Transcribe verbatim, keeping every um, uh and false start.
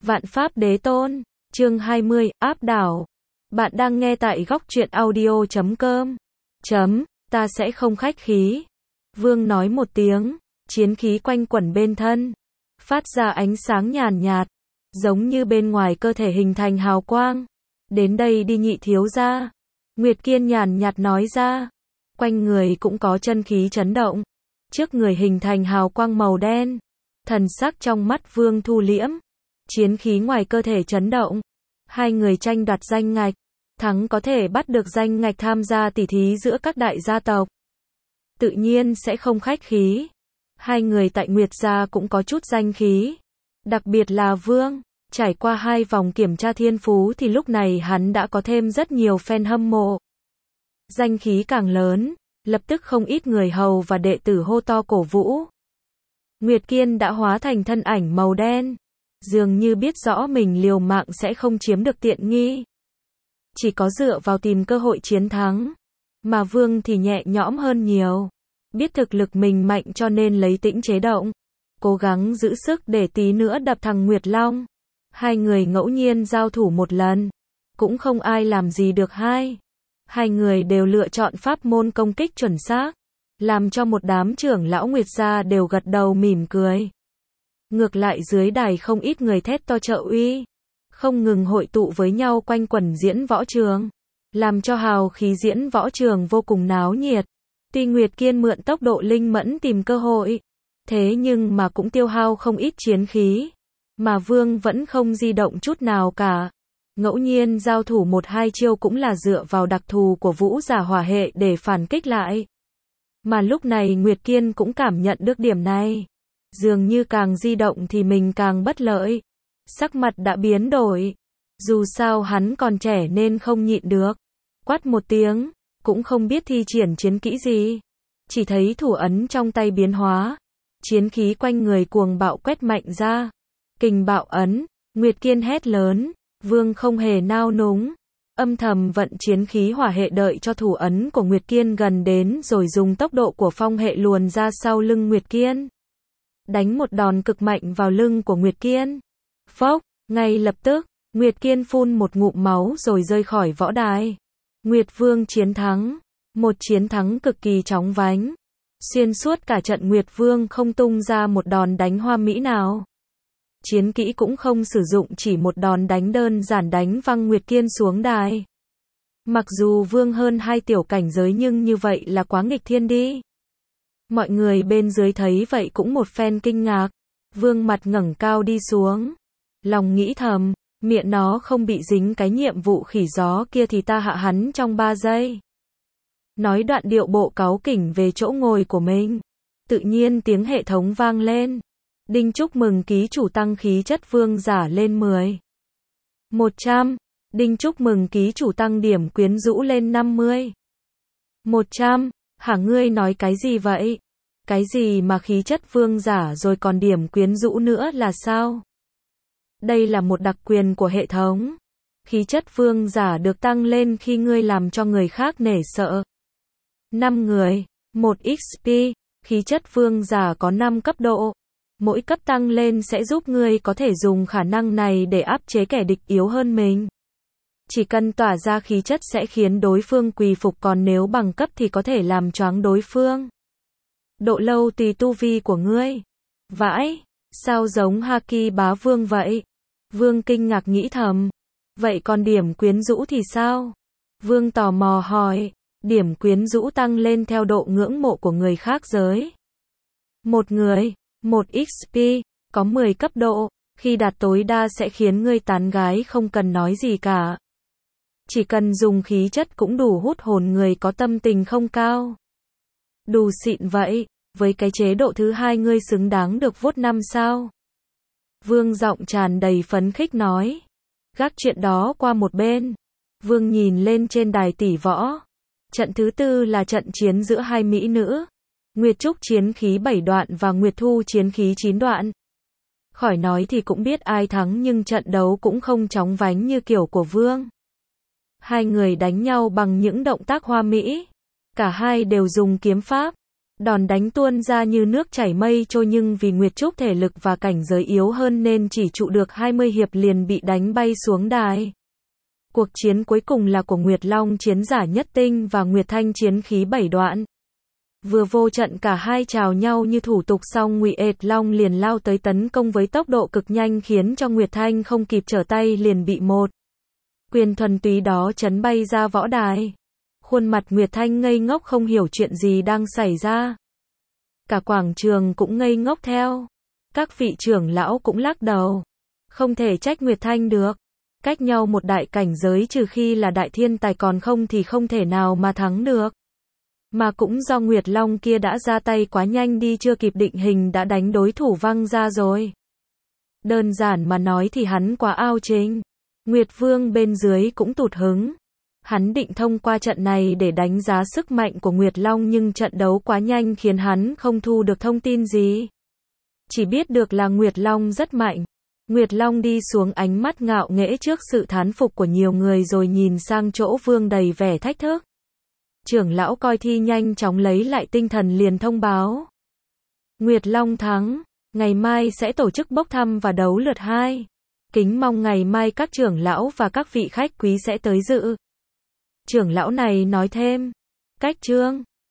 Vạn Pháp Đế Tôn, chương hai mươi, áp đảo. Bạn đang nghe tại góc truyện audio chấm com. Chấm, ta sẽ không khách khí. Vương nói một tiếng, chiến khí quanh quẩn bên thân, phát ra ánh sáng nhàn nhạt, giống như bên ngoài cơ thể hình thành hào quang. Đến đây đi nhị thiếu gia. Nguyệt Kiên nhàn nhạt nói ra. Quanh người cũng có chân khí chấn động. Trước người hình thành hào quang màu đen. Thần sắc trong mắt Vương thu liễm. Chiến khí ngoài cơ thể chấn động. Hai người tranh đoạt danh ngạch. Thắng có thể bắt được danh ngạch tham gia tỉ thí giữa các đại gia tộc. Tự nhiên sẽ không khách khí. Hai người tại Nguyệt gia cũng có chút danh khí. Đặc biệt là Vương. Trải qua hai vòng kiểm tra thiên phú thì lúc này hắn đã có thêm rất nhiều fan hâm mộ. Danh khí càng lớn, lập tức không ít người hầu và đệ tử hô to cổ vũ. Nguyệt Kiên đã hóa thành thân ảnh màu đen, dường như biết rõ mình liều mạng sẽ không chiếm được tiện nghi. Chỉ có dựa vào tìm cơ hội chiến thắng, mà Vương thì nhẹ nhõm hơn nhiều. Biết thực lực mình mạnh cho nên lấy tĩnh chế động, cố gắng giữ sức để tí nữa đập thằng Nguyệt Long. Hai người ngẫu nhiên giao thủ một lần, cũng không ai làm gì được hai. Hai người đều lựa chọn pháp môn công kích chuẩn xác, làm cho một đám trưởng lão Nguyệt gia đều gật đầu mỉm cười. Ngược lại dưới đài không ít người thét to trợ uy, không ngừng hội tụ với nhau quanh quần diễn võ trường, làm cho hào khí diễn võ trường vô cùng náo nhiệt. Tuy Nguyệt Kiên mượn tốc độ linh mẫn tìm cơ hội, thế nhưng mà cũng tiêu hao không ít chiến khí. Mà Vương vẫn không di động chút nào cả. Ngẫu nhiên giao thủ một hai chiêu cũng là dựa vào đặc thù của vũ giả hỏa hệ để phản kích lại. Mà lúc này Nguyệt Kiên cũng cảm nhận được điểm này. Dường như càng di động thì mình càng bất lợi. Sắc mặt đã biến đổi. Dù sao hắn còn trẻ nên không nhịn được. Quát một tiếng, cũng không biết thi triển chiến kỹ gì. Chỉ thấy thủ ấn trong tay biến hóa. Chiến khí quanh người cuồng bạo quét mạnh ra. Kình bạo ấn, Nguyệt Kiên hét lớn, Vương không hề nao núng, âm thầm vận chiến khí hỏa hệ đợi cho thủ ấn của Nguyệt Kiên gần đến rồi dùng tốc độ của phong hệ luồn ra sau lưng Nguyệt Kiên. Đánh một đòn cực mạnh vào lưng của Nguyệt Kiên. Phốc, ngay lập tức, Nguyệt Kiên phun một ngụm máu rồi rơi khỏi võ đài. Nguyệt Vương chiến thắng, một chiến thắng cực kỳ chóng vánh. Xuyên suốt cả trận Nguyệt Vương không tung ra một đòn đánh hoa mỹ nào. Chiến kỹ cũng không sử dụng, chỉ một đòn đánh đơn giản đánh văng Nguyệt Kiên xuống đài. Mặc dù Vương hơn hai tiểu cảnh giới nhưng như vậy là quá nghịch thiên đi. Mọi người bên dưới thấy vậy cũng một phen kinh ngạc. Vương mặt ngẩng cao đi xuống. Lòng nghĩ thầm, miệng nó không bị dính cái nhiệm vụ khỉ gió kia thì ta hạ hắn trong ba giây. Nói đoạn điệu bộ cáu kỉnh về chỗ ngồi của mình. Tự nhiên tiếng hệ thống vang lên. Đinh chúc mừng ký chủ tăng khí chất vương giả lên mười. một trăm. Đinh chúc mừng ký chủ tăng điểm quyến rũ lên năm mươi. một trăm. Hả ngươi nói cái gì vậy? Cái gì mà khí chất vương giả rồi còn điểm quyến rũ nữa là sao? Đây là một đặc quyền của hệ thống. Khí chất vương giả được tăng lên khi ngươi làm cho người khác nể sợ. năm người, một ích pê, khí chất vương giả có năm cấp độ. Mỗi cấp tăng lên sẽ giúp ngươi có thể dùng khả năng này để áp chế kẻ địch yếu hơn mình. Chỉ cần tỏa ra khí chất sẽ khiến đối phương quỳ phục, còn nếu bằng cấp thì có thể làm choáng đối phương. Độ lâu tùy tu vi của ngươi. Vãi, sao giống Haki bá vương vậy? Vương kinh ngạc nghĩ thầm. Vậy còn điểm quyến rũ thì sao? Vương tò mò hỏi. Điểm quyến rũ tăng lên theo độ ngưỡng mộ của người khác giới. Một người, một ích pê, có mười cấp độ, khi đạt tối đa sẽ khiến ngươi tán gái không cần nói gì cả. Chỉ cần dùng khí chất cũng đủ hút hồn người có tâm tình không cao. Đủ xịn vậy, với cái chế độ thứ hai ngươi xứng đáng được vote năm sao. Vương giọng tràn đầy phấn khích nói. Gác chuyện đó qua một bên. Vương nhìn lên trên đài tỷ võ. Trận thứ tư là trận chiến giữa hai mỹ nữ. Nguyệt Trúc chiến khí bảy đoạn và Nguyệt Thu chiến khí chín đoạn. Khỏi nói thì cũng biết ai thắng nhưng trận đấu cũng không chóng vánh như kiểu của Vương. Hai người đánh nhau bằng những động tác hoa mỹ. Cả hai đều dùng kiếm pháp. Đòn đánh tuôn ra như nước chảy mây trôi nhưng vì Nguyệt Trúc thể lực và cảnh giới yếu hơn nên chỉ trụ được hai mươi hiệp liền bị đánh bay xuống đài. Cuộc chiến cuối cùng là của Nguyệt Long chiến giả nhất tinh và Nguyệt Thanh chiến khí bảy đoạn. Vừa vô trận cả hai chào nhau như thủ tục xong Ngụy Ệt Long liền lao tới tấn công với tốc độ cực nhanh khiến cho Nguyệt Thanh không kịp trở tay liền bị một quyền thuần túy đó chấn bay ra võ đài. Khuôn mặt Nguyệt Thanh ngây ngốc không hiểu chuyện gì đang xảy ra. Cả quảng trường cũng ngây ngốc theo. Các vị trưởng lão cũng lắc đầu. Không thể trách Nguyệt Thanh được. Cách nhau một đại cảnh giới trừ khi là đại thiên tài còn không thì không thể nào mà thắng được. Mà cũng do Nguyệt Long kia đã ra tay quá nhanh đi chưa kịp định hình đã đánh đối thủ văng ra rồi. Đơn giản mà nói thì hắn quá ao chính. Nguyệt Vương bên dưới cũng tụt hứng. Hắn định thông qua trận này để đánh giá sức mạnh của Nguyệt Long nhưng trận đấu quá nhanh khiến hắn không thu được thông tin gì. Chỉ biết được là Nguyệt Long rất mạnh. Nguyệt Long đi xuống ánh mắt ngạo nghễ trước sự thán phục của nhiều người rồi nhìn sang chỗ Vương đầy vẻ thách thức. Trưởng lão coi thi nhanh chóng lấy lại tinh thần liền thông báo. Nguyệt Long thắng, ngày mai sẽ tổ chức bốc thăm và đấu lượt hai. Kính mong ngày mai các trưởng lão và các vị khách quý sẽ tới dự. Trưởng lão này nói thêm. Cách chương